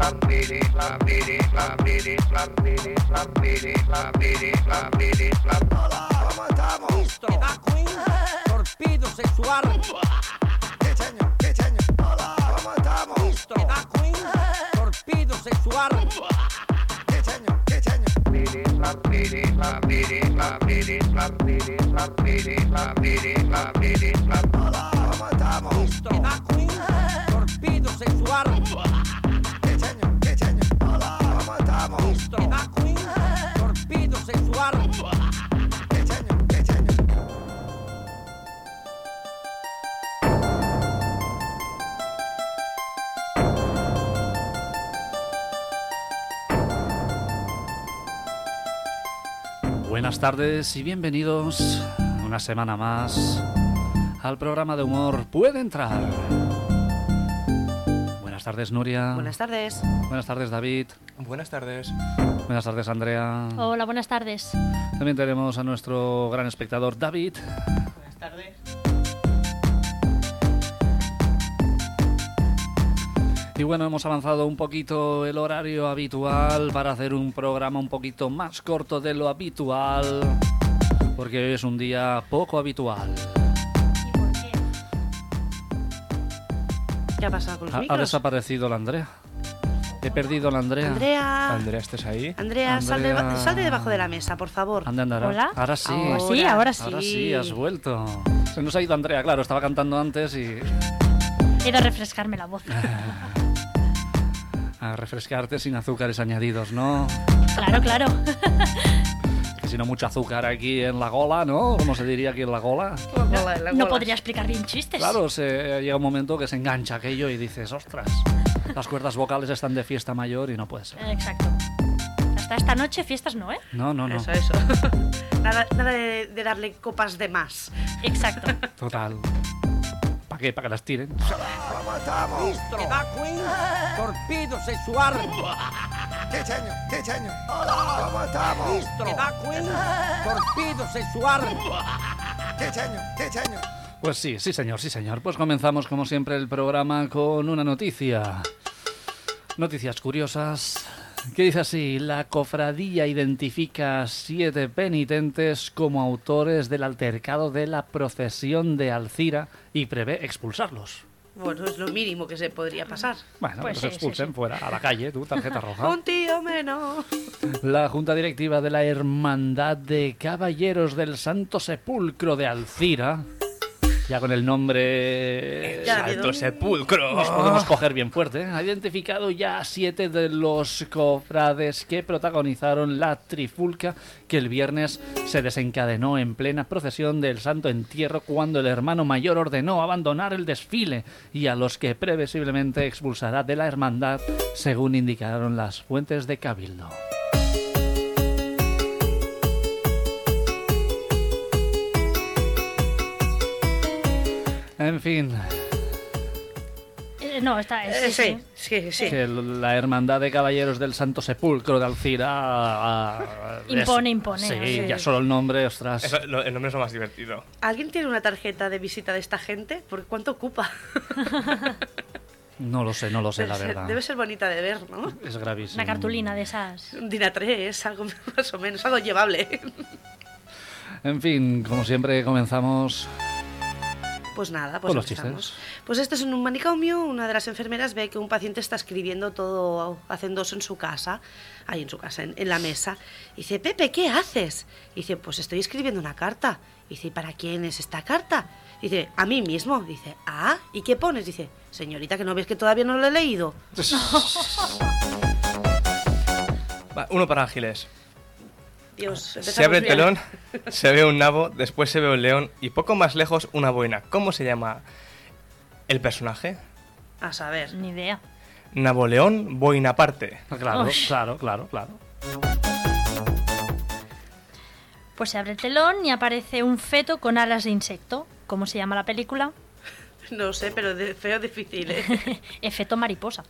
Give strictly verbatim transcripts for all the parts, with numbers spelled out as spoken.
Hola, ¿cómo estamos? Listo. ¿Edad Queen? Torpedo sexual. ¿Qué señor? ¿Qué señor? Hola, ¿cómo estamos? Listo. ¿Edad Queen? Torpedo sexual. ¿Qué señor? ¿Qué señor? Hola, ¿cómo estamos? Listo. ¿Edad Queen? Torpedo sexual. ¿Qué señor? ¿Qué señor? Hola, ¿cómo estamos? Listo. ¿Edad Queen? Torpedo sexual. ¿Qué señor? ¿Qué señor? Buenas tardes y bienvenidos una semana más al programa de humor Puede Entrar. Buenas tardes, Nuria. Buenas tardes. Buenas tardes, David. Buenas tardes. Buenas tardes, Andrea. Hola, buenas tardes. También tenemos a nuestro gran espectador, David. Buenas tardes. Y bueno, hemos avanzado un poquito el horario habitual para hacer un programa un poquito más corto de lo habitual, porque hoy es un día poco habitual. ¿Y por qué? ¿Qué ha pasado con los Ha, ha micros? desaparecido la Andrea. He perdido la Andrea. Andrea. Andrea, ¿estás ahí? Andrea, Sal, de, Andrea. sal de debajo de la mesa, por favor. Anda, anda, ahora- Hola. Ahora sí. Ahora. Sí, ahora sí. Ahora sí, has vuelto. Se nos ha ido Andrea, claro, estaba cantando antes y He de refrescarme la voz. a refrescarte sin azúcares añadidos, ¿no? Claro, claro. Que si no mucho azúcar aquí en la gola, ¿no? ¿Cómo se diría aquí en la gola? No podría explicar bien chistes. Claro, se, llega un momento que se engancha aquello y dices, ostras, las cuerdas vocales están de fiesta mayor y no puede ser. Eh, Exacto. Hasta esta noche fiestas no, ¿eh? No, no, no. Eso, eso. nada nada de, de darle copas de más. Exacto. Total. ¿Para qué? Para que las tiren. ¿Cómo estamos? Listo. ¿Edad Queen? Torpedo sexual. ¿Qué señor? ¿Qué señor? Hola, ¿cómo estamos? Listo. ¿Edad Queen? Torpedo sexual. ¿Qué señor? ¿Qué señor? Pues sí, sí señor, sí señor. Pues comenzamos como siempre el programa con una noticia. Noticias curiosas. Que dice así: la cofradía identifica a siete penitentes como autores del altercado de la procesión de Alcira y prevé expulsarlos. Bueno, es lo mínimo que se podría pasar. Bueno, Pues los sí, expulsen sí, sí. fuera, a la calle, tú, tarjeta roja. Un tío menos. La Junta Directiva de la Hermandad de Caballeros del Santo Sepulcro de Alcira, ya con el nombre Ya, ¡Santo ¿de dónde? sepulcro! nos podemos coger bien fuerte, ha identificado ya a siete de los cofrades que protagonizaron la trifulca que el viernes se desencadenó en plena procesión del Santo Entierro, cuando el hermano mayor ordenó abandonar el desfile, y a los que previsiblemente expulsará de la hermandad, según indicaron las fuentes de Cabildo. En fin, Eh, no, está... Eh, sí, sí, sí. sí, sí. que la Hermandad de Caballeros del Santo Sepulcro de Alcira... ah, ah, Impone, es- impone, Sí, sí. ya solo el nombre, ostras. Eso, lo- el nombre es lo más divertido. ¿Alguien tiene una tarjeta de visita de esta gente? ¿Por cuánto ocupa? No lo sé, no lo sé, debe, la ser, verdad. debe ser bonita de ver, ¿no? Es gravísimo. Una cartulina de esas. Un Dina tres, algo más o menos, algo llevable. En fin, como siempre, comenzamos... Pues nada, pues Con los empezamos. chistes. Pues esto es en un manicomio. Una de las enfermeras ve que un paciente está escribiendo todo hacendoso en su casa, ahí en su casa, en, en la mesa. Y dice, Pepe, ¿qué haces? Y dice, pues estoy escribiendo una carta. Y dice, ¿y para quién es esta carta? Y dice, a mí mismo. Dice, ah, ¿y qué pones? Dice, señorita, ¿que no ves que todavía no lo he leído? Va, uno para Ángeles. Dios, Se abre el empezamos telón, se ve un nabo, después se ve un león y poco más lejos una boina. ¿Cómo se llama el personaje? bien. A saber. Ni idea. Naboleón, boina aparte. Claro, Uy. claro, claro, claro. Pues se abre el telón y aparece un feto con alas de insecto. ¿Cómo se llama la película? No sé, pero de feo difícil, ¿eh? Efecto mariposa.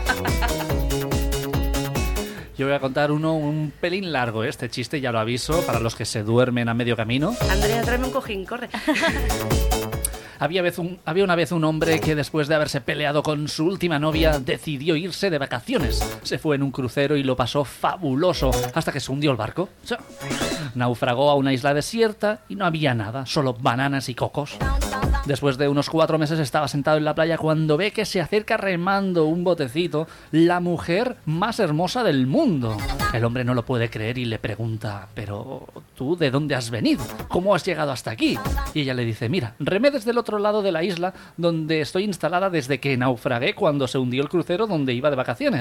Yo voy a contar uno un pelín largo, ¿eh? Este chiste, ya lo aviso, para los que se duermen a medio camino. Andrea, tráeme un cojín, corre. Había, vez un, había una vez un hombre que después de haberse peleado con su última novia decidió irse de vacaciones. Se fue en un crucero y lo pasó fabuloso hasta que se hundió el barco. O sea, naufragó a una isla desierta y no había nada, solo bananas y cocos. Después de unos cuatro meses estaba sentado en la playa cuando ve que se acerca remando un botecito la mujer más hermosa del mundo. El hombre no lo puede creer y le pregunta, ¿pero tú de dónde has venido? ¿Cómo has llegado hasta aquí? Y ella le dice, mira, remé desde el otro lado de la isla donde estoy instalada desde que naufragué cuando se hundió el crucero donde iba de vacaciones.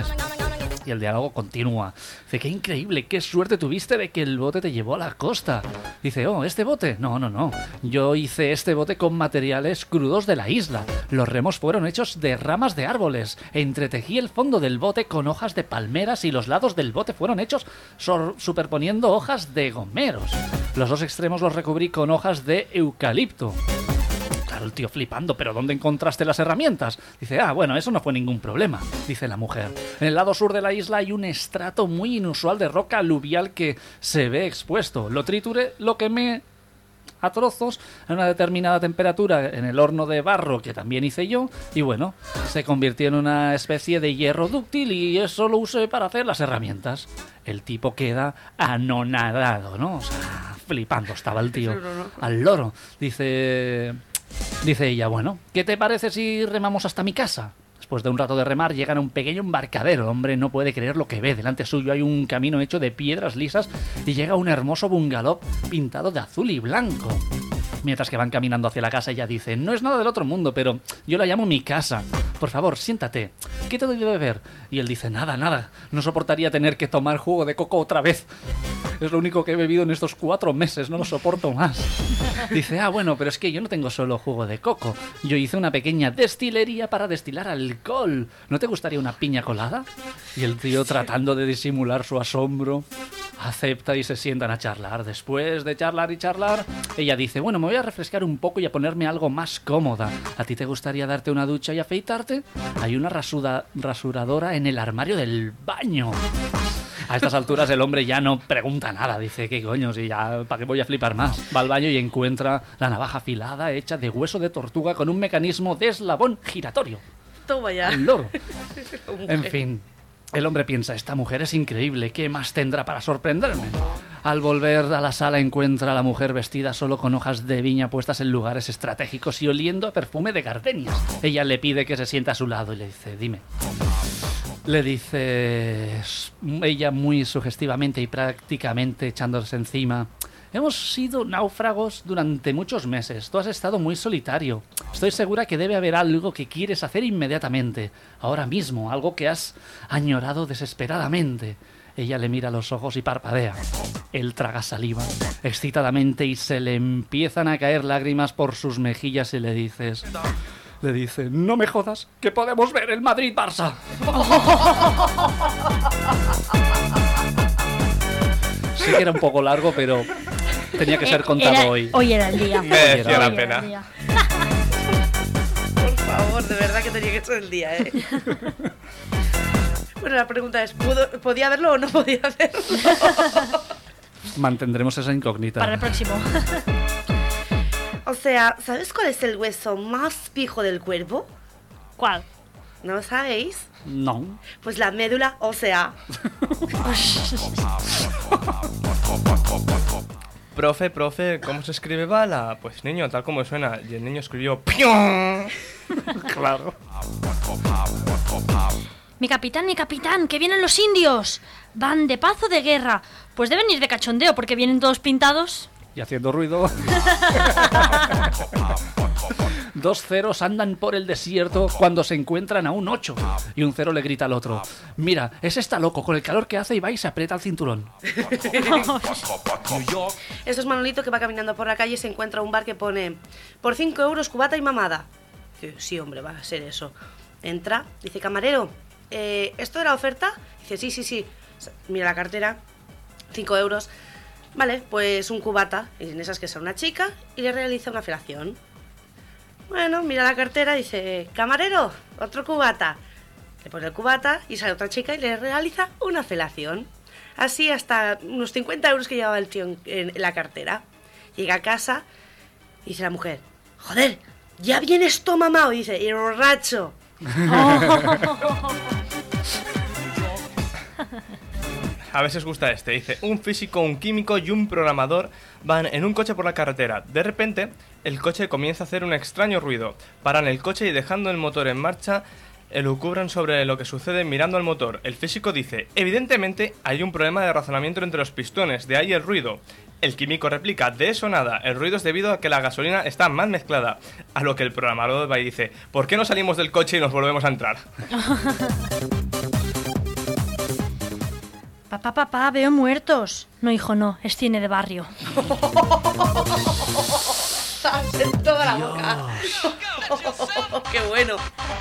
Y el diálogo continúa. Dice, qué increíble, qué suerte tuviste de que el bote te llevó a la costa. Dice, oh, ¿este bote? No, no, no. Yo hice este bote con materiales crudos de la isla. Los remos fueron hechos de ramas de árboles. Entretejí el fondo del bote con hojas de palmeras y los lados del bote fueron hechos sor- superponiendo hojas de gomeros. Los dos extremos los recubrí con hojas de eucalipto. Claro, el tío flipando, ¿pero dónde encontraste las herramientas? Dice, ah, bueno, eso no fue ningún problema, dice la mujer. En el lado sur de la isla hay un estrato muy inusual de roca aluvial que se ve expuesto. Lo trituré, lo quemé a trozos a una determinada temperatura en el horno de barro que también hice yo y bueno, se convirtió en una especie de hierro dúctil y eso lo usé para hacer las herramientas. El tipo queda anonadado, ¿no? O sea, flipando estaba el tío. Al loro. Dice... Dice ella, bueno, ¿qué te parece si remamos hasta mi casa? Después de un rato de remar llegan a un pequeño embarcadero. El hombre no puede creer lo que ve. Delante suyo hay un camino hecho de piedras lisas y llega un hermoso bungalow pintado de azul y blanco. Mientras que van caminando hacia la casa, ella dice, no es nada del otro mundo, pero yo la llamo mi casa. Por favor, siéntate. ¿Qué te doy de beber? Y él dice, nada, nada. No soportaría tener que tomar jugo de coco otra vez. Es lo único que he bebido en estos cuatro meses, no lo soporto más. Dice, ah, bueno, pero es que yo no tengo solo jugo de coco. Yo hice una pequeña destilería para destilar alcohol. ¿No te gustaría una piña colada? Y el tío, tratando de disimular su asombro, acepta y se sientan a charlar. Después de charlar y charlar, ella dice, bueno, me voy a refrescar un poco y a ponerme algo más cómoda. ¿A ti te gustaría darte una ducha y afeitarte? Hay una rasuda, rasuradora en el armario del baño. A estas alturas el hombre ya no pregunta nada. Dice, ¿qué coño? Si ya, ¿para qué voy a flipar más? Va al baño y encuentra la navaja afilada hecha de hueso de tortuga con un mecanismo de eslabón giratorio. Toma ya. El loro. En fin, el hombre piensa, esta mujer es increíble, ¿qué más tendrá para sorprenderme? Al volver a la sala encuentra a la mujer vestida solo con hojas de viña puestas en lugares estratégicos y oliendo a perfume de gardenias. Ella le pide que se sienta a su lado y le dice, dime. Le dice ella muy sugestivamente y prácticamente echándose encima, hemos sido náufragos durante muchos meses, tú has estado muy solitario. Estoy segura que debe haber algo que quieres hacer inmediatamente, ahora mismo, algo que has añorado desesperadamente. Ella le mira a los ojos y parpadea. Él traga saliva excitadamente y se le empiezan a caer lágrimas por sus mejillas y le dices... Le dice, no me jodas, que podemos ver el Madrid-Barça. Sí que era un poco largo, pero tenía que ser contado Era- hoy. Hoy era el día. Merecía Hoy la Hoy era pena. el día. Por favor, de verdad que tenía que ser el día, ¿eh? Bueno, la pregunta es, ¿pudo- ¿podía verlo o no podía verlo? Mantendremos esa incógnita. Para el próximo. O sea, ¿sabes cuál es el hueso más fijo del cuerpo? ¿Cuál? ¿No lo sabéis? No. Pues la médula ósea. Profe, profe, ¿cómo se escribe bala? Pues niño, tal como suena. Y el niño escribió ¡pium! Claro. Mi capitán, mi capitán, que vienen los indios. ¿Van de paz o de guerra? Pues deben ir de cachondeo porque vienen todos pintados. Y haciendo ruido. Dos ceros andan por el desierto cuando se encuentran a un ocho. Y un cero le grita al otro, mira, ese está loco, con el calor que hace y va y se aprieta el cinturón. Esto es Manolito que va caminando por la calle y se encuentra un bar que pone por cinco euros cubata y mamada. Dice, sí, hombre, va a ser eso. Entra, dice, camarero, eh, ¿esto era oferta? Dice, sí, sí, sí. Mira la cartera, cinco euros. Vale, pues un cubata. Y en esas que es una chica y le realiza una felación. Bueno, mira la cartera y dice, camarero, otro cubata. Le pone el cubata y sale otra chica y le realiza una felación. Así hasta unos cincuenta euros que llevaba el tío en, en la cartera. Llega a casa y dice la mujer, joder, ya vienes todo mamado, dice, y borracho. A ver si os gusta este. Dice, un físico, un químico y un programador van en un coche por la carretera. De repente, el coche comienza a hacer un extraño ruido. Paran el coche y dejando el motor en marcha, elucubran sobre lo que sucede mirando al motor. El físico dice, evidentemente hay un problema de razonamiento entre los pistones, de ahí el ruido. El químico replica, de eso nada, el ruido es debido a que la gasolina está mal mezclada. A lo que el programador va y dice, ¿por qué no salimos del coche y nos volvemos a entrar? Papá, papá, veo muertos. No, hijo, no, es cine de barrio. En toda la boca. ¡Qué bueno!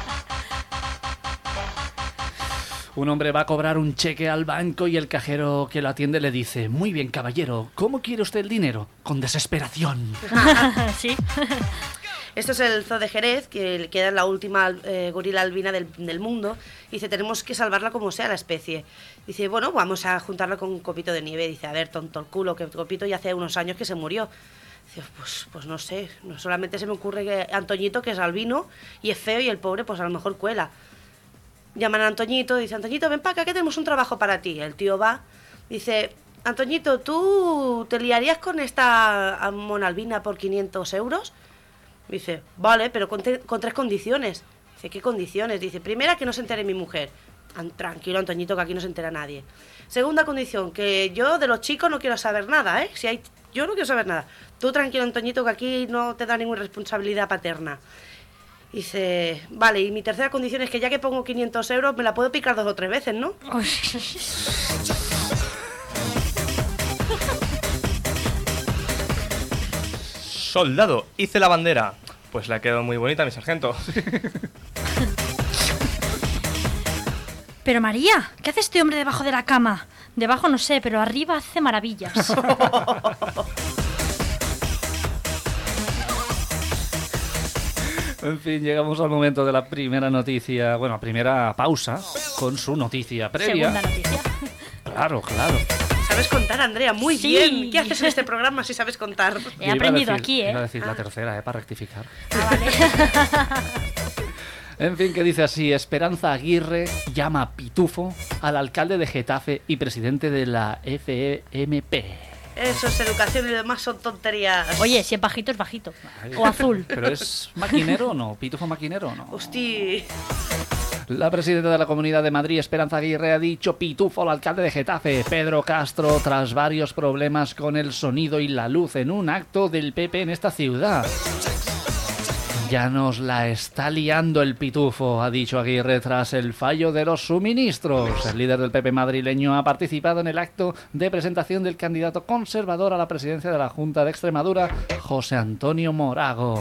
Un hombre va a cobrar un cheque al banco y el cajero que lo atiende le dice, muy bien, caballero, ¿cómo quiere usted el dinero? Con desesperación. Sí. Esto es el zoo de Jerez, que queda la última eh, gorila albina del, del mundo. Dice, tenemos que salvarla como sea la especie. Dice, bueno, vamos a juntarla con un Copito de nieve. Dice, a ver, tonto el culo, que Copito ya hace unos años que se murió. Dice, pues, pues no sé, no solamente se me ocurre que Antoñito, que es albino y es feo, y el pobre, pues a lo mejor cuela. Llaman a Antoñito, dice, Antoñito, ven para acá que tenemos un trabajo para ti. El tío va, dice, Antoñito, ¿tú te liarías con esta mona albina por quinientos euros? Dice, vale, pero con, te, con tres condiciones. Dice, ¿qué condiciones? Dice, primera, que no se entere mi mujer. An- tranquilo, Antoñito, que aquí no se entera nadie. Segunda condición, que yo de los chicos no quiero saber nada, ¿eh? Si hay, yo no quiero saber nada. Tú tranquilo, Antoñito, que aquí no te da ninguna responsabilidad paterna. Dice, vale, y mi tercera condición es que ya que pongo quinientos euros, me la puedo picar dos o tres veces, ¿no? Soldado, hice la bandera. Pues le ha quedado muy bonita, mi sargento. Pero María, ¿qué hace este hombre debajo de la cama? Debajo no sé, pero arriba hace maravillas. En fin, llegamos al momento de la primera noticia, bueno, primera pausa con su noticia previa. Segunda noticia. Claro, claro. ¿Sabes contar, Andrea? Muy Sí. bien. ¿Qué haces en este programa si sabes contar? He Yo iba a aprendido decir- aquí, ¿eh? Iba a decir la tercera, ¿eh? Para rectificar. Ah, vale. En fin, que dice así, Esperanza Aguirre llama a pitufo al alcalde de Getafe y presidente de la F M P. Eso es educación y lo demás son tonterías. Oye, si es bajito, es bajito. O azul. ¿Pero es maquinero o no? ¿Pitufo maquinero o no? Hostia. La presidenta de la Comunidad de Madrid, Esperanza Aguirre, ha dicho pitufo al alcalde de Getafe, Pedro Castro, tras varios problemas con el sonido y la luz en un acto del P P en esta ciudad. Ya nos la está liando el pitufo, ha dicho Aguirre tras el fallo de los suministros. El líder del P P madrileño ha participado en el acto de presentación del candidato conservador a la presidencia de la Junta de Extremadura, José Antonio Morago.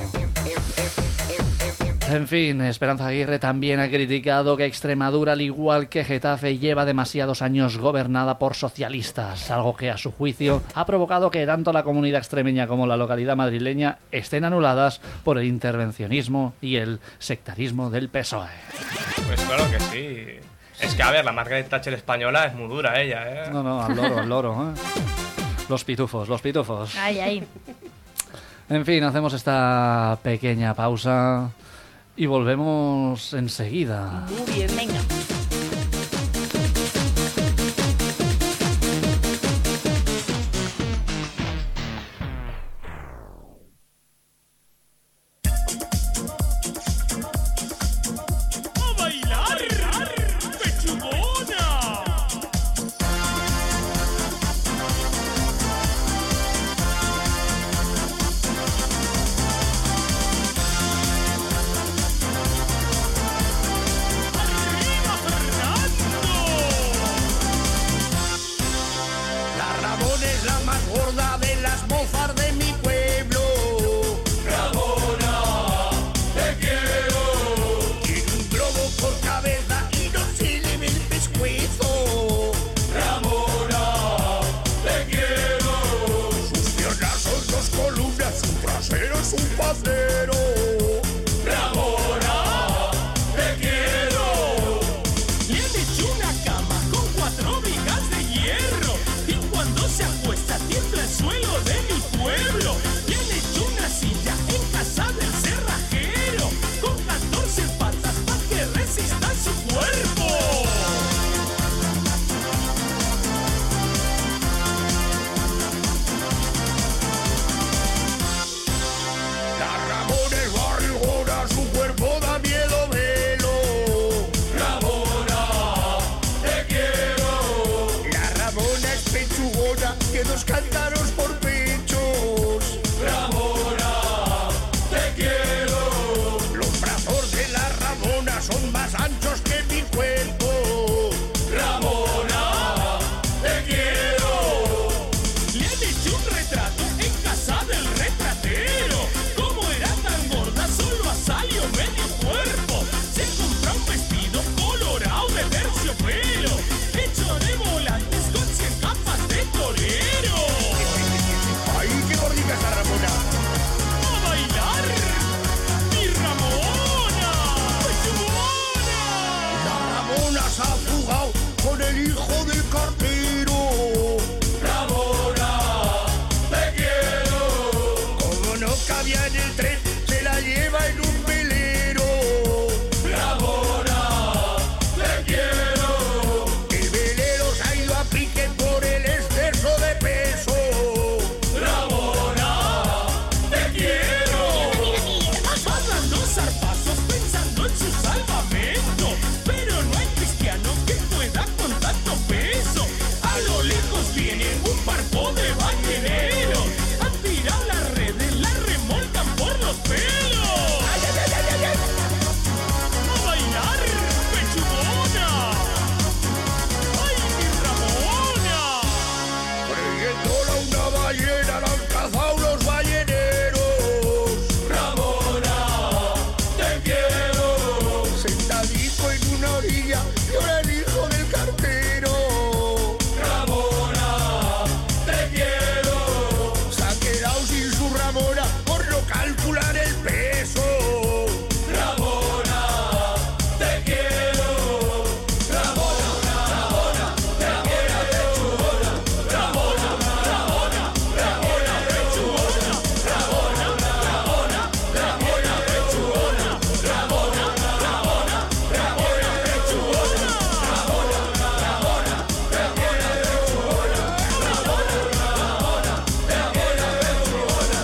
En fin, Esperanza Aguirre también ha criticado que Extremadura, al igual que Getafe, lleva demasiados años gobernada por socialistas, algo que a su juicio ha provocado que tanto la comunidad extremeña como la localidad madrileña estén anuladas por el intervencionismo y el sectarismo del P S O E. Pues claro que sí. Es que, a ver, la Margaret Thatcher española es muy dura ella, ¿eh? No, no, al loro, al loro, ¿eh? Los pitufos, los pitufos. Ahí, ahí. En fin, hacemos esta pequeña pausa y volvemos enseguida. Muy bien. Venga. ¡A bailar! ¡Pechugona! ¡Arriba, Fernando! La Ramón es la más gorda de las mozas de mi pueblo. Ramona, te quiero. Tiene un globo por cabeza y no se le ve el pescuezo. Ramona, te quiero. Sus piernas son dos columnas, su trasero es un pacero. Ramona, te quiero. Le han hecho una cama con cuatro vigas de hierro y cuando se acuesta tiembla el suelo de mi pueblo. Le han hecho una silla en casa del cerrajero. los cántaros por pechos. Ramona, te quiero. Los brazos de la Ramona son más anchos que mi cuerpo. Ramona, te quiero. Le han hecho un retrato en casa del retratero. Como era tan gorda, solo ha salido medio cuerpo. Se compró un vestido colorado de terciopelo, hecho de volantes con cien capas de torero. ¡Ay, qué gordita esa Ramona! ¡A bailar! ¡Mi Ramona! ¡Pechugona! La Ramona se ha fugado con el hijo del cartero. Ramona, te quiero. Como no cabía en el tren, se la lleva en un velero. Ramona, te quiero. El velero se ha ido a pique por el exceso de peso. Ramona, te quiero. Van dando zarpazos pensando en su salvamento, pero no hay cristiano que pueda con tanto peso. A lo lejos viene un barco de balleneros. Han tirado las redes, las remolcan por los pelos. ¡A bailar, pechugona! ¡Ay, mi Ramona! Creyéndola una ballena la han cazado los balleneros. Ramona, te quiero. Sentadico en una orilla llora el hijo del cartero. Ramona, te quiero. Se ha quedado sin su Ramona por no calcular el peso. Ramona, te quiero. Ramona, Ramona, te quiero. Ramona, Ramona, Ramona, pechugona. Ramona, Ramona, Ramona, pechugona. Ramona, Ramona, Ramona, pechugona. Ramona, Ramona, Ramona, pechugona. Ramona, Ramona, Ramona, pechugona.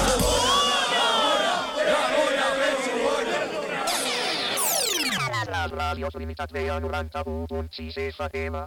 Les ràdios limitats de noranta-u punt sis F M.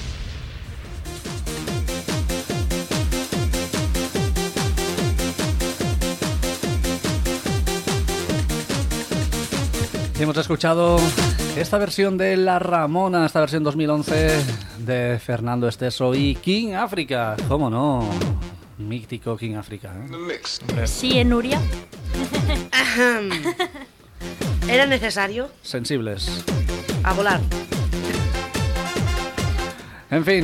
Hemos escuchado esta versión de La Ramona, esta versión dos mil once de Fernando Esteso y King África. ¿Cómo no? Mítico King África, ¿eh? Sí, en Nuria. Ahem. ¿Era necesario? Sensibles. A volar. En fin.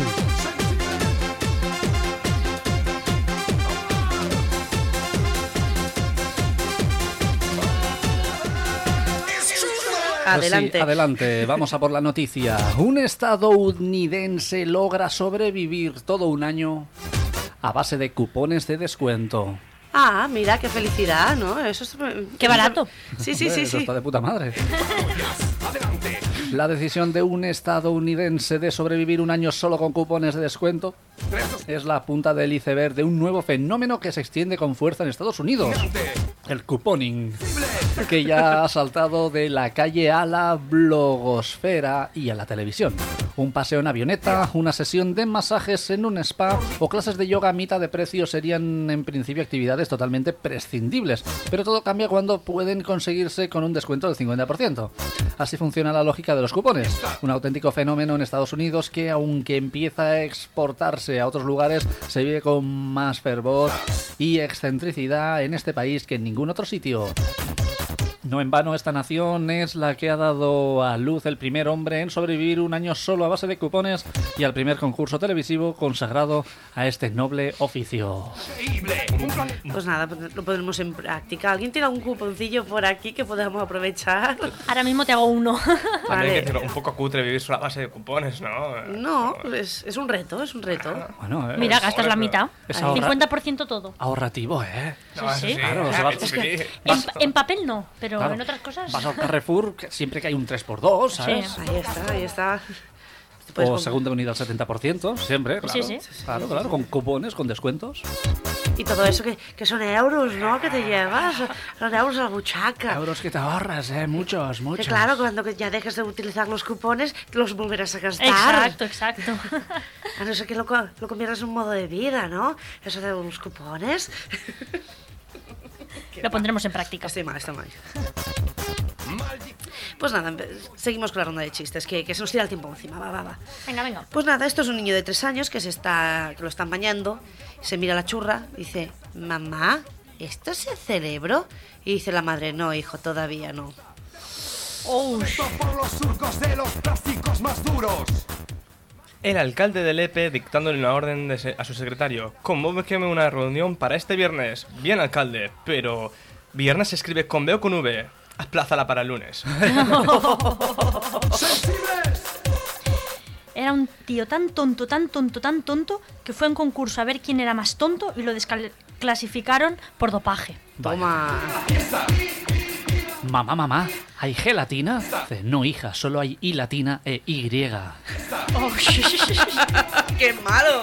Adelante. Pues sí, adelante, vamos a por la noticia. Un estadounidense logra sobrevivir todo un año a base de cupones de descuento. Ah, mira, qué felicidad, ¿no? Eso es... Qué barato. Sí, sí, Hombre, sí, eso sí. está de puta madre. La decisión de un estadounidense de sobrevivir un año solo con cupones de descuento es la punta del iceberg de un nuevo fenómeno que se extiende con fuerza en Estados Unidos. El cuponing, que ya ha saltado de la calle a la blogosfera y a la televisión. Un paseo en avioneta, una sesión de masajes en un spa o clases de yoga a mitad de precio serían en principio actividades totalmente prescindibles, pero todo cambia cuando pueden conseguirse con un descuento del cincuenta por ciento. Así funciona la lógica de los cupones, un auténtico fenómeno en Estados Unidos que, aunque empieza a exportarse a otros lugares, se vive con más fervor y excentricidad en este país que en ningún otro sitio. No en vano, esta nación es la que ha dado a luz el primer hombre en sobrevivir un año solo a base de cupones y al primer concurso televisivo consagrado a este noble oficio. Pues nada, lo pondremos en práctica. ¿Alguien tiene algún cuponcillo por aquí que podamos aprovechar? Ahora mismo te hago uno. También hay Vale. que decirlo, un poco cutre vivir solo a base de cupones, ¿no? No, es, es un reto, es un reto. Bueno, eh, Mira, es, gastas la mitad. es ahorra- cincuenta por ciento todo. ahorrativo, ¿eh? No, eso sí. sí, Claro, ah, se va- eso es sí. En, Vas- en papel no, pero Claro. en otras cosas. Vas al Carrefour, que siempre que hay un tres por dos, ¿sabes? Sí. Ahí está, ahí está. Pues o con- segunda unidad al setenta por ciento, siempre, claro. Sí, sí. Claro, claro, con cupones, con descuentos. Y todo eso que, que son euros, ¿no? Que te llevas, los euros a la buchaca. Euros que te ahorras, ¿eh? Muchos, Que muchos. claro, cuando que ya dejes de utilizar los cupones, los volverás a gastar. Exacto, exacto. A no ser que lo, co- lo conviertas en un modo de vida, ¿no? Eso de los cupones. Lo pondremos en práctica. Estoy mal, estoy mal. Pues nada, empe- seguimos con la ronda de chistes, que, que se nos tira el tiempo encima, va, va, va. Venga, venga. Pues nada, esto es un niño de tres años que se está, que lo están bañando, se mira la churra, dice, mamá, ¿esto es el cerebro? Y dice la madre, no, hijo, todavía no. Oh, Por los surcos de los plásticos más duros. El alcalde de Lepe dictándole una orden de se- a su secretario. Convóqueme una reunión para este viernes. Bien, alcalde, pero... ¿Viernes se escribe con B o con V? Aplázala para el lunes. era un tío tan tonto, tan tonto, tan tonto, que fue a un concurso a ver quién era más tonto y lo desclasificaron por dopaje. Toma. Mamá, mamá, ¿hay gelatina? Dice, no, hija, solo hay I latina e Y. ¡Qué malo!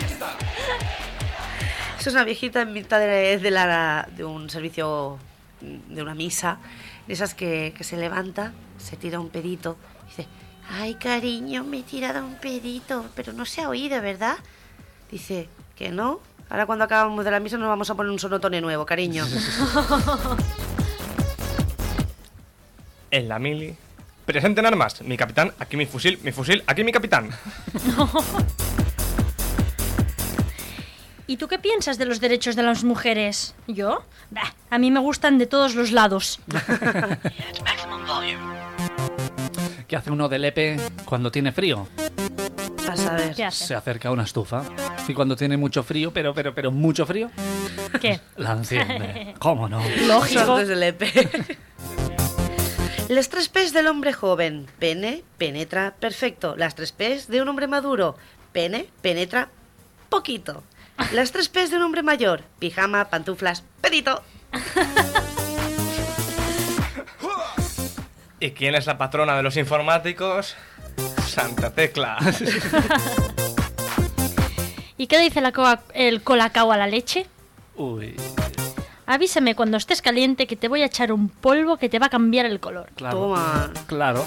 Eso es una viejita en mitad de, de, la, de un servicio, de una misa, de esas que, que se levanta, se tira un pedito, y dice, ay, cariño, me he tirado un pedito, pero no se ha oído, ¿verdad? Dice, que no, ahora cuando acabamos de la misa nos vamos a poner un sonotone nuevo, cariño. En la mili... Presenten armas. Mi capitán, aquí mi fusil, mi fusil, aquí mi capitán. ¿Y tú qué piensas de los derechos de las mujeres? ¿Yo? Bah, a mí me gustan de todos los lados. ¿Qué hace uno de Lepe cuando tiene frío? A saber. ¿Qué hace? Se acerca a una estufa. Y cuando tiene mucho frío, pero, pero, pero mucho frío, ¿Qué? la enciende. ¿Cómo no? Lógico. Sordos del E P. Las tres P's del hombre joven. Pene, penetra, perfecto. Las tres P's de un hombre maduro. Pene, penetra, poquito. Las tres P's de un hombre mayor. Pijama, pantuflas, pedito. ¿Y quién es la patrona de los informáticos? Santa Tecla. ¿Y qué dice la coa- el colacao a la leche? Uy, Avísame cuando estés caliente que te voy a echar un polvo que te va a cambiar el color. claro. Toma. Claro.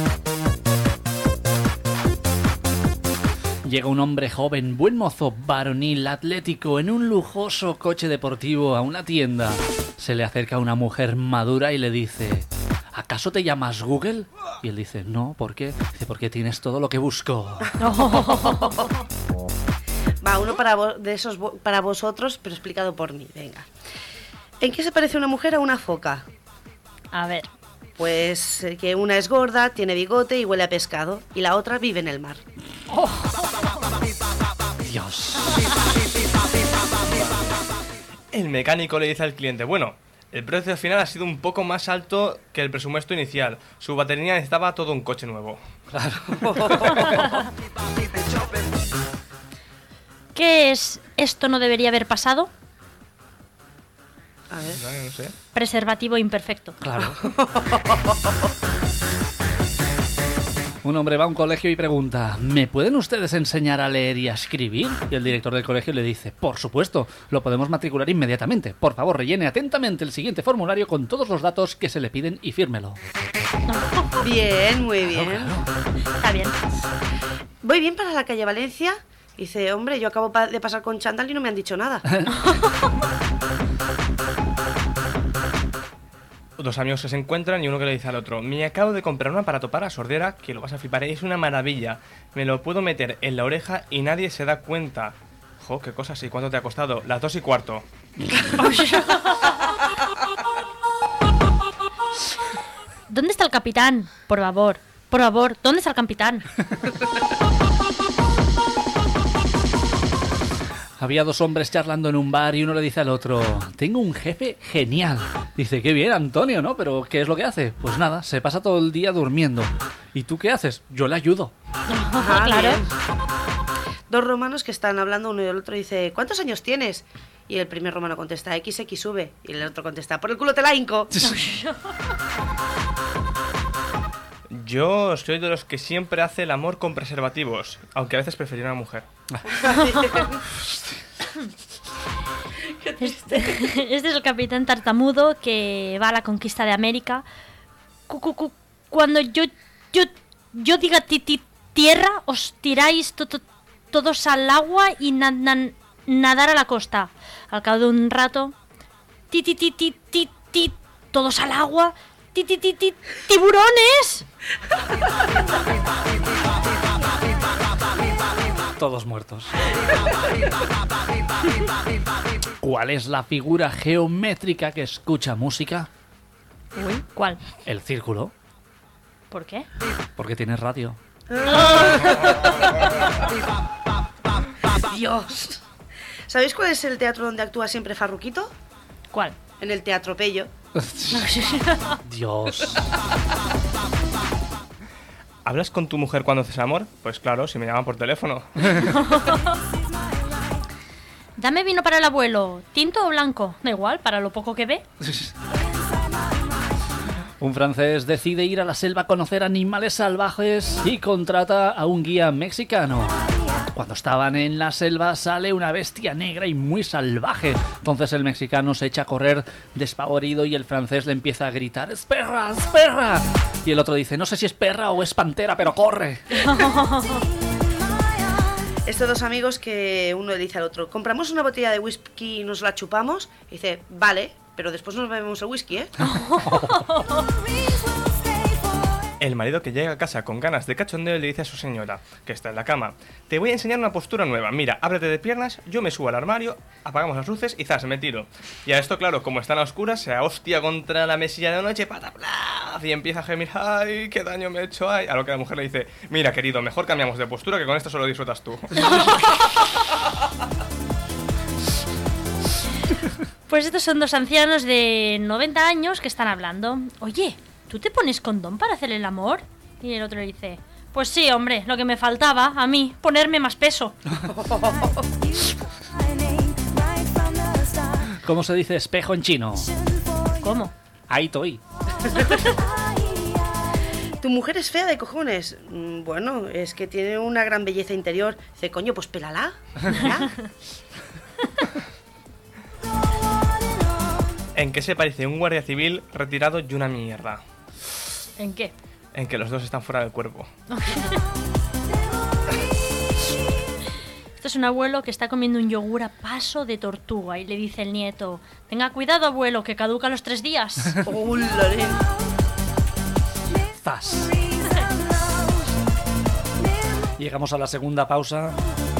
Llega un hombre joven, buen mozo, varonil, atlético, en un lujoso coche deportivo a una tienda. Se le acerca una mujer madura y le dice, ¿acaso te llamas Google? Y él dice, no, ¿por qué? Dice, porque tienes todo lo que busco. Va, uno para vo- de esos vo- para vosotros, pero explicado por mí. Venga. ¿En qué se parece una mujer a una foca? A ver. Pues eh, que una es gorda, tiene bigote y huele a pescado, y la otra vive en el mar. Dios. El mecánico le dice al cliente, bueno, el precio final ha sido un poco más alto que el presupuesto inicial. Su batería necesitaba todo un coche nuevo. ¿Qué es esto no debería haber pasado? A ver. No, no sé. Preservativo imperfecto. Claro. Un hombre va a un colegio y pregunta, ¿me pueden ustedes enseñar a leer y a escribir? Y el director del colegio le dice, por supuesto, lo podemos matricular inmediatamente. Por favor, rellene atentamente el siguiente formulario con todos los datos que se le piden y fírmelo. Bien, muy bien. Está bien. Voy bien para la calle Valencia. Dice, hombre, yo acabo pa- de pasar con chándal y no me han dicho nada. Dos amigos que se encuentran y uno que le dice al otro, me acabo de comprar un aparato para sordera que lo vas a flipar, es una maravilla. Me lo puedo meter en la oreja y nadie se da cuenta. Jo, qué cosa, ¿y cuánto te ha costado? Las dos y cuarto. ¿Dónde está el capitán? Por favor, por favor, ¿dónde está el capitán? Había dos hombres charlando en un bar y uno le dice al otro, tengo un jefe genial. Dice, qué bien, Antonio, ¿no? Pero ¿qué es lo que hace? Pues nada, se pasa todo el día durmiendo. ¿Y tú qué haces? Yo le ayudo. Ah, claro. bien. Dos romanos que están hablando uno y el otro dice, ¿cuántos años tienes? Y el primer romano contesta, X X V. Y el otro contesta, por el culo te la hinco. Yo soy de los que siempre hace el amor con preservativos, aunque a veces preferiría una mujer. Este, este es el capitán tartamudo que va a la conquista de América. Cu, cu, cu, Cuando yo yo yo diga ti, ti, tierra, os tiráis to, to, todos al agua y na, na, nadar a la costa. Al cabo de un rato, ti, ti, ti, ti, ti, ti, todos al agua. Ti, ti, ti, ti, ¡tiburones! Todos muertos. ¿Cuál es la figura geométrica que escucha música? Uy, ¿cuál? El círculo, ¿Por qué? porque tiene radio. Dios. ¿Sabéis cuál es el teatro donde actúa siempre Farruquito? ¿Cuál? En el Teatro Pello. Dios. ¿Hablas con tu mujer cuando haces amor? Pues claro, si me llaman por teléfono. Dame vino para el abuelo. ¿Tinto o blanco? Da igual, para lo poco que ve. Un francés decide ir a la selva a conocer animales salvajes y contrata a un guía mexicano. Cuando estaban en la selva sale una bestia negra y muy salvaje. Entonces el mexicano se echa a correr despavorido y el francés le empieza a gritar ¡Es perra! ¡Es perra! Y el otro dice no sé si es perra o es pantera, pero corre. Estos dos amigos que uno le dice al otro, compramos una botella de whisky y nos la chupamos. Y dice, vale, pero después nos bebemos el whisky, ¿eh? El marido que llega a casa con ganas de cachondeo le dice a su señora, que está en la cama, te voy a enseñar una postura nueva, mira, ábrete de piernas, yo me subo al armario, apagamos las luces y zas, me tiro. Y a esto, claro, como están a oscuras, se hostia contra la mesilla de noche, pataplaf, y empieza a gemir, ay, qué daño me he hecho, ay. A lo que la mujer le dice, mira, querido, mejor cambiamos de postura, que con esto solo disfrutas tú. Pues estos son dos ancianos de noventa años que están hablando. Oye, ¿tú te pones condón para hacer el amor? Y el otro le dice, pues sí, hombre, lo que me faltaba a mí, ponerme más peso. ¿Cómo se dice espejo en chino? ¿Cómo? Ahí estoy. ¿Tu mujer es fea de cojones? Mm, Bueno, es que tiene una gran belleza interior. Dice, coño, pues pélala. ¿Ya? ¿En qué se parece un guardia civil retirado y una mierda? ¿En qué? En que los dos están fuera del cuerpo. Esto es un abuelo que está comiendo un yogur a paso de tortuga y le dice el nieto, tenga cuidado, abuelo, que caduca a los tres días. Hola, nen. Zas. Llegamos a la segunda pausa.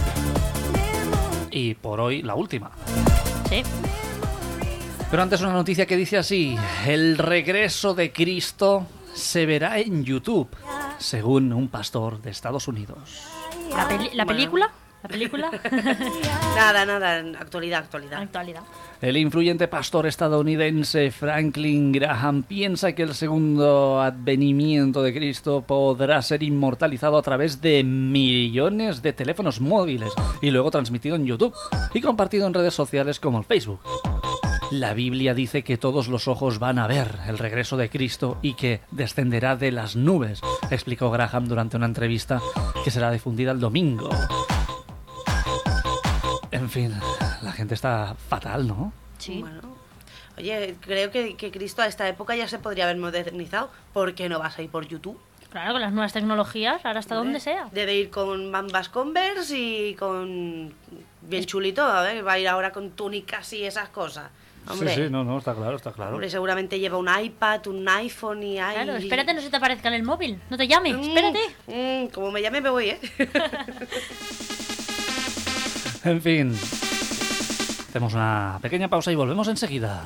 Y por hoy la última. Sí. Pero antes una noticia que dice así: el regreso de Cristo se verá en YouTube, según un pastor de Estados Unidos. ¿La, peli- la Bueno. película? ¿La película? Nada, nada, actualidad, actualidad. Actualidad. El influyente pastor estadounidense Franklin Graham piensa que el segundo advenimiento de Cristo podrá ser inmortalizado a través de millones de teléfonos móviles y luego transmitido en YouTube y compartido en redes sociales como el Facebook. La Biblia dice que todos los ojos van a ver el regreso de Cristo y que descenderá de las nubes, explicó Graham durante una entrevista que será difundida el domingo. En fin, la gente está fatal, ¿no? Sí. Bueno, oye, creo que, que Cristo a esta época ya se podría haber modernizado. ¿Por qué no vas a ir por YouTube? Claro, con las nuevas tecnologías, ahora hasta donde sea. Debe ir con bambas Converse y con... bien chulito, a ver, va a ir ahora con túnicas y esas cosas. Hombre, Sí, sí, no, no, está claro, está claro. hombre, seguramente lleva un iPad, un iPhone y... ay, Claro, espérate, no se te aparezca en el móvil. No te llame, Mm, espérate. mm, como me llame me voy, ¿eh? En fin, hacemos una pequeña pausa y volvemos enseguida.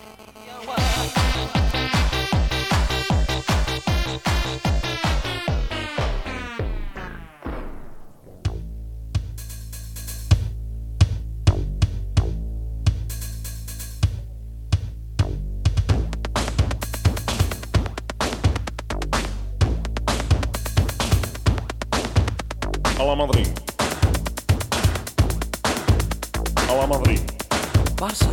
Olá Madrid. Olá Madrid. Barça,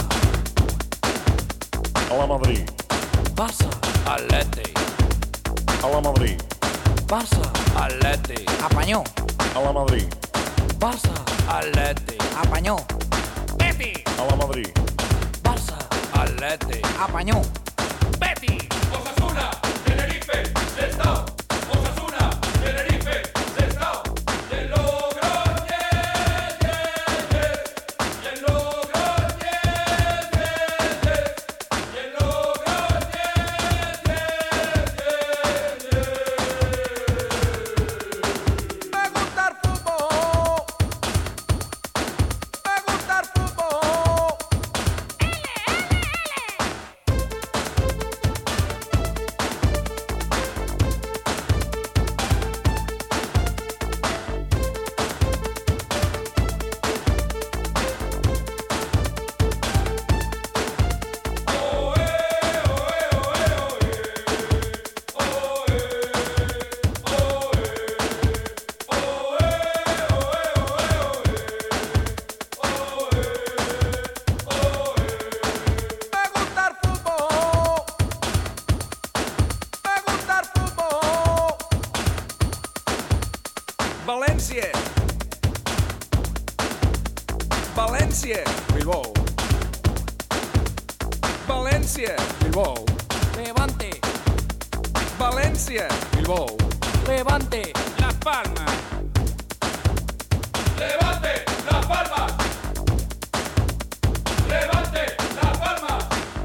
Olá Madrid. Barça, Atleti, Olá Madrid. Barça, Atleti, Apanyó, A la Madrid. Barça, Atleti, Apanyó, Betis, A la Madrid. Barça, Atleti, Apanyó. Betis, Osasuna, Tenerife, Sestao. Osasuna, Tenerife, Sestao. Y el Logroñez, yeah, yeah. Y el Logroñez, yeah, yeah. Y el Logroñez, yeah, yeah, yeah. Me gusta el fútbol. Me gusta el fútbol. Me gusta el fútbol. Me gusta el fútbol. València. València. Bilbao, València. Bilbao, Levante. València. Bilbao, Levante. Las Palmas, Levante las palmas. Levante las palmas.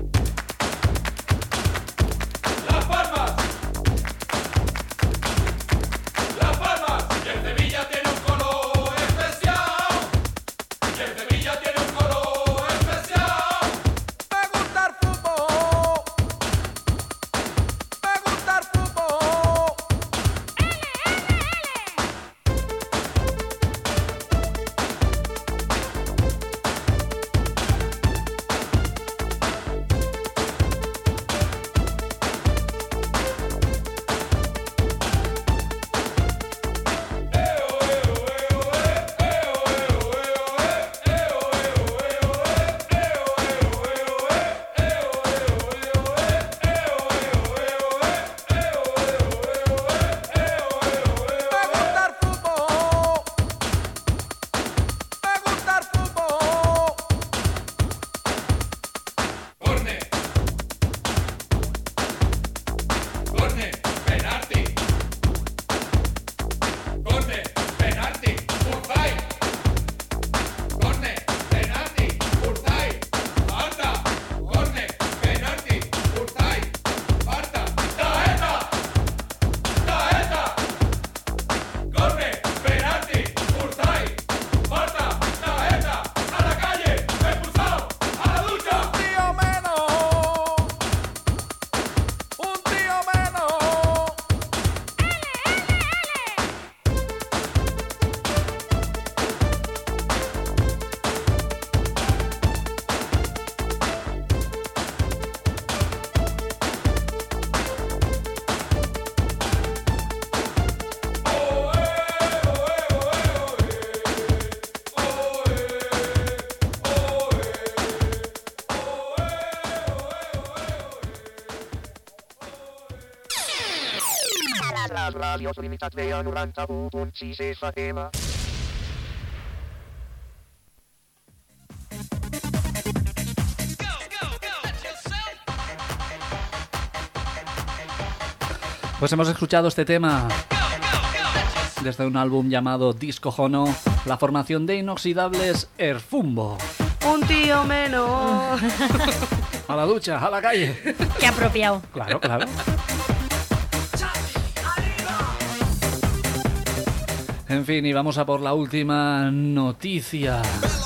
Las palmas. Las palmas. Y el Sevilla tiene un color especial. Y el Sevilla tiene un color especial. Me gusta el fútbol. Me gusta el fútbol. Me gusta el fútbol. Me gusta el fútbol. Corne. Corne. Penalti. Corne. Penalti. Urzay. Corne. Penalti. Urzay. Falta. Corne. Penalti. Urzay. Falta. Taeta. Taeta. Corne. Penalti. Urzay. Falta. Taeta. A la calle. Expulsado. A la ducha. Un tío menos. Un tío menos. Les ràdios Trinitat Vella noranta-u punt sis F M. Pues hemos escuchado este tema desde un álbum llamado Disco Jono, la formación de inoxidables Erfumbo. Un tío menos. A la ducha, a la calle. Qué apropiado. Claro, claro. En fin, y vamos a por la última noticia.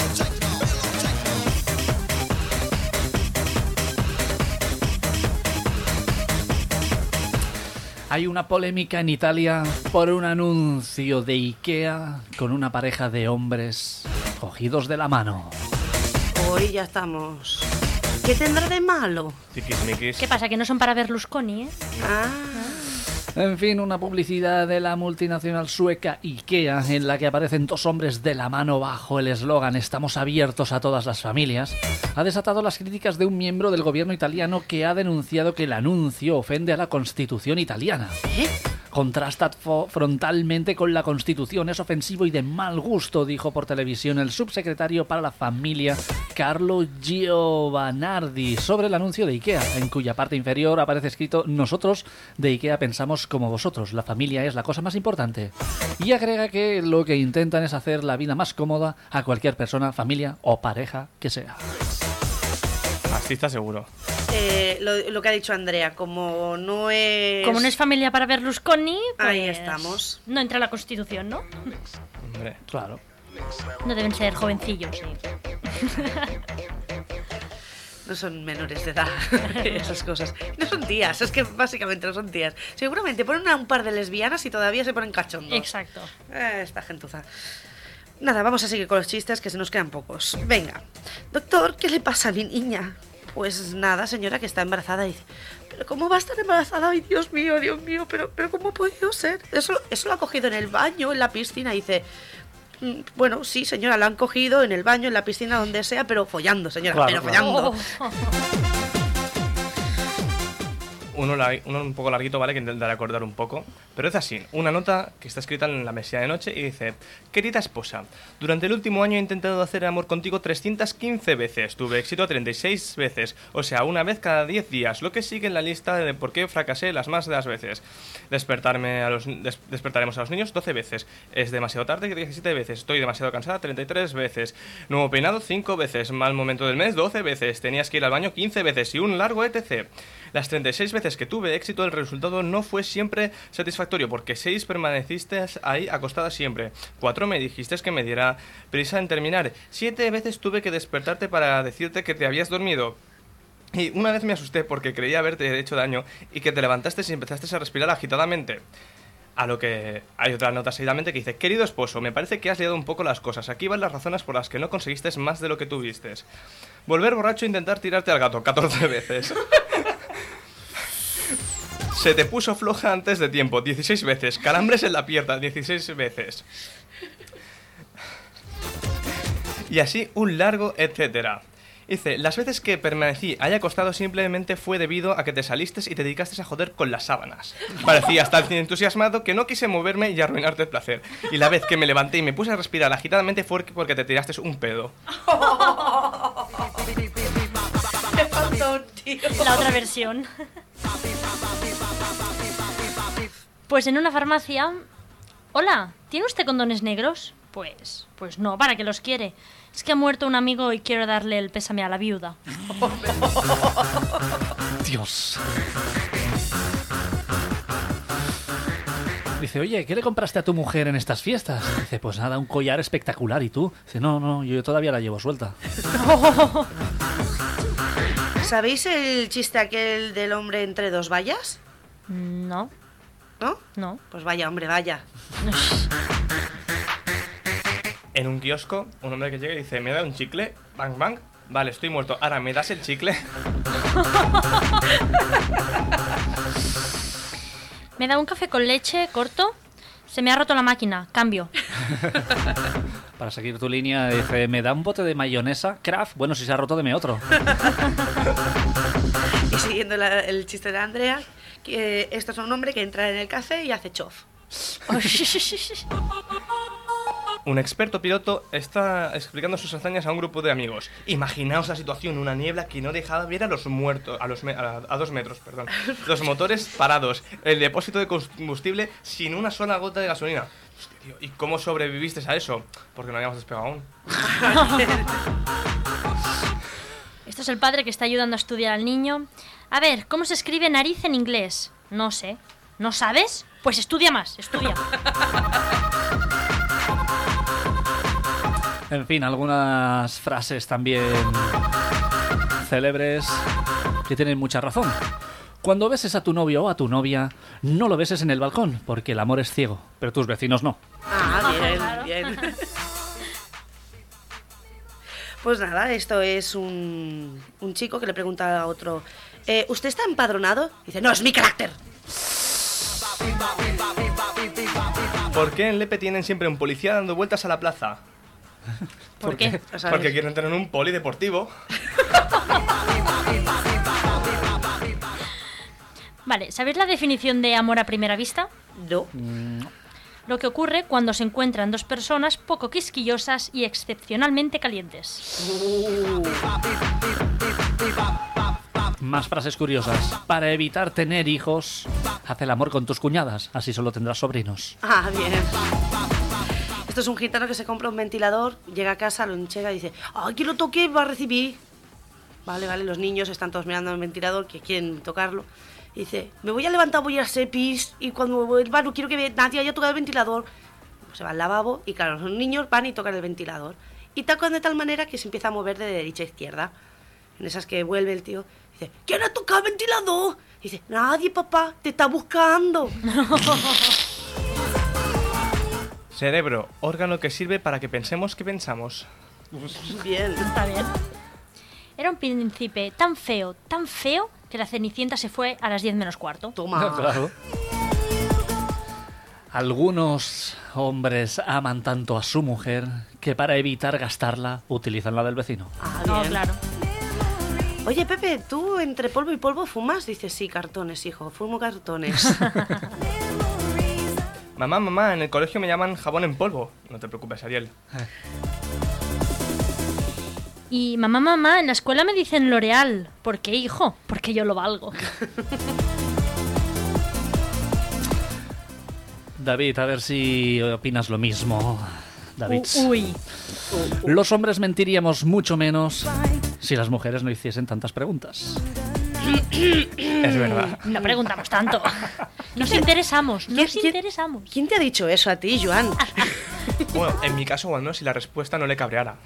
Hay una polémica en Italia por un anuncio de IKEA con una pareja de hombres cogidos de la mano. Hoy ya estamos. ¿Qué tendrá de malo? Tiquismiquis. ¿Qué pasa? Que no son para Berlusconi, ¿eh? Ah, En fin, una publicidad de la multinacional sueca IKEA en la que aparecen dos hombres de la mano bajo el eslogan "Estamos abiertos a todas las familias", ha desatado las críticas de un miembro del gobierno italiano que ha denunciado que el anuncio ofende a la Constitución italiana. ¿eh? contrasta fo- frontalmente con la Constitución. Es ofensivo y de mal gusto, dijo por televisión el subsecretario para la Familia, Carlo Giovanardi, sobre el anuncio de IKEA, en cuya parte inferior aparece escrito: nosotros de IKEA pensamos como vosotros, la familia es la cosa más importante. Y agrega que lo que intentan es hacer la vida más cómoda a cualquier persona, familia o pareja que sea. Así está seguro. Eh, lo, lo que ha dicho Andrea, como no es... Como no es familia para Berlusconi, pues Ahí estamos. no entra en la Constitución, ¿no? Hombre, claro. No deben ser jovencillos, sí. No son menores de edad, esas cosas. No son tías, es que básicamente no son tías. Seguramente ponen a un par de lesbianas y todavía se ponen cachondos. Exacto. Eh, esta gentuza. Nada, vamos a seguir con los chistes, que se nos quedan pocos. Venga. Doctor, ¿qué le pasa a mi niña? Pues nada, señora, que está embarazada. Dice, ¿pero cómo va a estar embarazada? Ay, Dios mío, Dios mío, pero, pero ¿cómo ha podido ser? Eso, eso lo ha cogido en el baño, en la piscina. Dice, "Mm, bueno, sí, señora, lo han cogido en el baño, en la piscina, donde sea, pero follando, señora, Claro, pero claro. follando. Oh. Uno, la- uno un poco larguito, ¿vale? Que intentaré acordar un poco. Pero es así, una nota que está escrita en la mesilla de noche y dice: querida esposa, durante el último año he intentado hacer amor contigo trescientas quince veces. Tuve éxito treinta y seis veces. O sea, una vez cada diez días. Lo que sigue en la lista de por qué fracasé las más de las veces. Despertarme a los, des- despertaremos a los niños doce veces. Es demasiado tarde, diecisiete veces. Estoy demasiado cansada, treinta y tres veces. Nuevo peinado, cinco veces. Mal momento del mes, doce veces. Tenías que ir al baño, quince veces. Y un largo etcétera. Las treinta y seis veces que tuve éxito, el resultado no fue siempre satisfactorio, porque seis permaneciste ahí acostada siempre. cuatro me dijiste que me diera prisa en terminar. siete veces tuve que despertarte para decirte que te habías dormido. Y una vez me asusté porque creía haberte hecho daño y que te levantaste y empezaste a respirar agitadamente. A lo que hay otra nota seguidamente que dice: querido esposo, me parece que has liado un poco las cosas. Aquí van las razones por las que no conseguiste más de lo que tuviste. Volver borracho e intentar tirarte al gato, catorce veces. Se te puso floja antes de tiempo, dieciséis veces. Calambres en la pierna, dieciséis veces. Y así un largo etcétera. Dice: las veces que permanecí ahí acostado simplemente fue debido a que te saliste y te dedicaste a joder con las sábanas. Parecías tan entusiasmado que no quise moverme y arruinarte el placer. Y la vez que me levanté y me puse a respirar agitadamente fue porque te tiraste un pedo. Me falta un tío. La otra versión. Pues en una farmacia... Hola, ¿tiene usted condones negros? Pues, pues no, ¿para qué los quiere? Es que ha muerto un amigo y quiero darle el pésame a la viuda. Dios. Dice, oye, ¿qué le compraste a tu mujer en estas fiestas? Dice, pues nada, un collar espectacular. ¿Y tú? Dice, no, no, yo todavía la llevo suelta. ¿Sabéis el chiste aquel del hombre entre dos vallas? No, ¿No? no. Pues vaya, hombre, vaya. En un kiosco, un hombre que llega y dice: ¿me da un chicle? Bang, bang. Vale, estoy muerto. Ahora, ¿me das el chicle? ¿Me da un café con leche corto? Se me ha roto la máquina, cambio. Para seguir tu línea, dice, ¿me da un bote de mayonesa? Kraft, bueno, si se ha roto, deme otro. Y siguiendo la- el chiste de Andrea, que esto es un hombre que entra en el café y hace chof. Un experto piloto está explicando sus hazañas a un grupo de amigos. Imaginaos la situación, una niebla que no dejaba ver a los muertos, a, los me- a, a dos metros, perdón. Los motores parados, el depósito de combustible sin una sola gota de gasolina. Hostia, tío, ¿y cómo sobreviviste a eso? Porque no habíamos despegado aún. Esto es el padre que está ayudando a estudiar al niño. A ver, ¿cómo se escribe nariz en inglés? No sé. ¿No sabes? Pues estudia más, estudia. En fin, algunas frases también célebres que tienen mucha razón. Cuando beses a tu novio o a tu novia, no lo beses en el balcón, porque el amor es ciego, pero tus vecinos no. Ah, bien, Claro. bien. Pues nada, esto es un, un chico que le pregunta a otro, eh, ¿usted está empadronado? Dice, no, es mi carácter. ¿Por qué en Lepe tienen siempre un policía dando vueltas a la plaza? ¿Por qué? O sea, Porque quieren tener un polideportivo. Vale, ¿sabéis la definición de amor a primera vista? No. Lo que ocurre cuando se encuentran dos personas poco quisquillosas y excepcionalmente calientes. Más frases curiosas. Para evitar tener hijos, haz el amor con tus cuñadas, así solo tendrás sobrinos. Ah, bien. Esto es un gitano que se compra un ventilador, llega a casa, lo enchega y dice, ¡ay, que lo toque, va a recibir! Vale, vale, los niños están todos mirando el ventilador, que quieren tocarlo. Y dice, me voy a levantar, voy a hacer pis, y cuando vuelva no quiero que nadie haya tocado el ventilador. Pues se va al lavabo y claro, los niños van y tocan el ventilador. Y tocan de tal manera que se empieza a mover de derecha a izquierda. En esas que vuelve el tío, dice, ¿quién ha tocado el ventilador? Y dice, nadie, papá, te está buscando. Cerebro, órgano que sirve para que pensemos que pensamos. Bien. Está bien. Era un príncipe tan feo, tan feo, que la Cenicienta se fue a las diez menos cuarto. Toma. Claro. Algunos hombres aman tanto a su mujer que para evitar gastarla utilizan la del vecino. Ah, No, bien. claro. Oye, Pepe, ¿tú entre polvo y polvo fumas? Dices, sí, cartones, hijo, fumo cartones. Mamá, mamá, en el colegio me llaman jabón en polvo. No te preocupes, Ariel. Y mamá, mamá, en la escuela me dicen L'Oreal. ¿Por qué, hijo? Porque yo lo valgo. David, a ver si opinas lo mismo. David. U- Uy. Los hombres mentiríamos mucho menos si las mujeres no hiciesen tantas preguntas. Es verdad. No preguntamos tanto. Nos interesamos, nos ¿Quién- interesamos. ¿Quién te ha dicho eso a ti, Joan? Bueno, en mi caso, o al menos si la respuesta no le cabreara.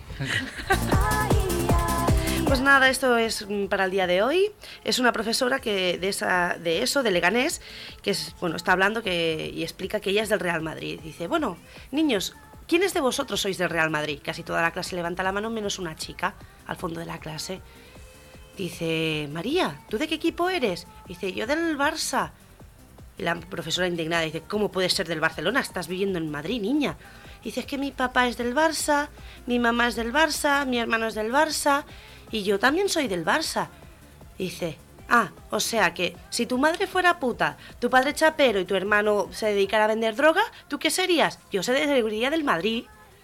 Pues nada, esto es mm, para el día de hoy. Es una profesora que de esa de eso, de Leganés, que es, bueno, está hablando que, y explica que ella es del Real Madrid. Dice, bueno, niños, ¿quiénes de vosotros sois del Real Madrid? Casi toda la clase levanta la mano, menos una chica al fondo de la clase. Dice, María, ¿tú de qué equipo eres? Dice, yo del Barça. Y la profesora indignada dice, ¿cómo puedes ser del Barcelona? Estás viviendo en Madrid, niña. Dice, es que mi papá es del Barça, mi mamá es del Barça, mi hermano es del Barça y yo también soy del Barça. Dice, ah, o sea que si tu madre fuera puta, tu padre chapero y tu hermano se dedicara a vender droga, ¿tú qué serías? Yo sería del Madrid.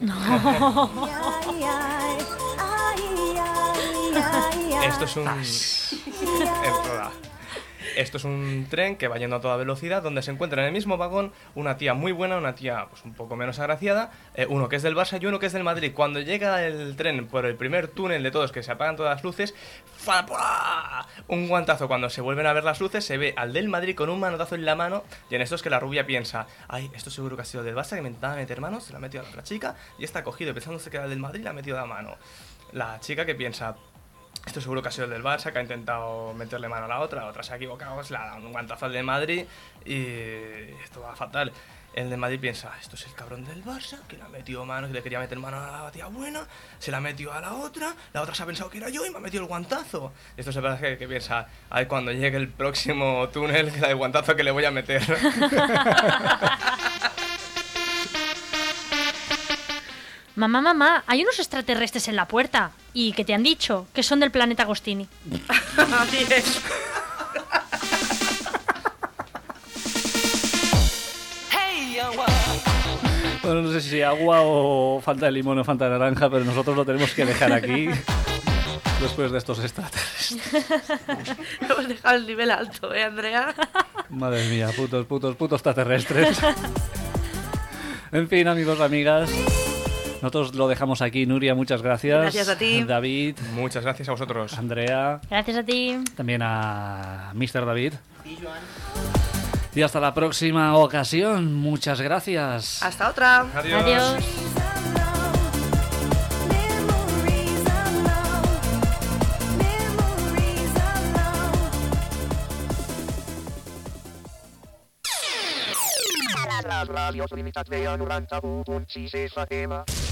Esto es un... Es verdad. Esto es un tren que va yendo a toda velocidad, donde se encuentra en el mismo vagón una tía muy buena, una tía pues un poco menos agraciada, eh, uno que es del Barça y uno que es del Madrid. Cuando llega el tren por el primer túnel de todos, que se apagan todas las luces, ¡fa! ¡Pua! Un guantazo. Cuando se vuelven a ver las luces, se ve al del Madrid con un manotazo en la mano, y en esto es que la rubia piensa, ay, esto seguro que ha sido del Barça, que me intentaba meter mano, se la ha metido a la otra chica, y está cogido, pensándose que era del Madrid, y la ha metido la mano. La chica que piensa, esto seguro que ha sido el del Barça, que ha intentado meterle mano a la otra, la otra se ha equivocado, se le ha dado un guantazo al de Madrid y esto va fatal. El de Madrid piensa, esto es el cabrón del Barça, que le ha metido mano, que le quería meter mano a la tía buena, se la ha metido a la otra, la otra se ha pensado que era yo y me ha metido el guantazo. Esto es verdad que, que piensa, ay, cuando llegue el próximo túnel, la de guantazo que le voy a meter. Mamá, mamá, hay unos extraterrestres en la puerta. ¿Y qué te han dicho? Que son del planeta Agostini. Bueno, no sé si agua o falta de limón o falta de naranja, pero nosotros lo tenemos que dejar aquí después de estos extraterrestres. Hemos dejado el nivel alto, ¿eh, Andrea? Madre mía, putos, putos, putos extraterrestres. En fin, amigos, amigas, nosotros lo dejamos aquí. Nuria, muchas gracias. Gracias a ti. David. Muchas gracias a vosotros. Andrea. Gracias a ti. También a mister David. Y hasta la próxima ocasión. Muchas gracias. Hasta otra. Adiós. Adiós. Les ràdios limitats de noranta-u punt sis F M.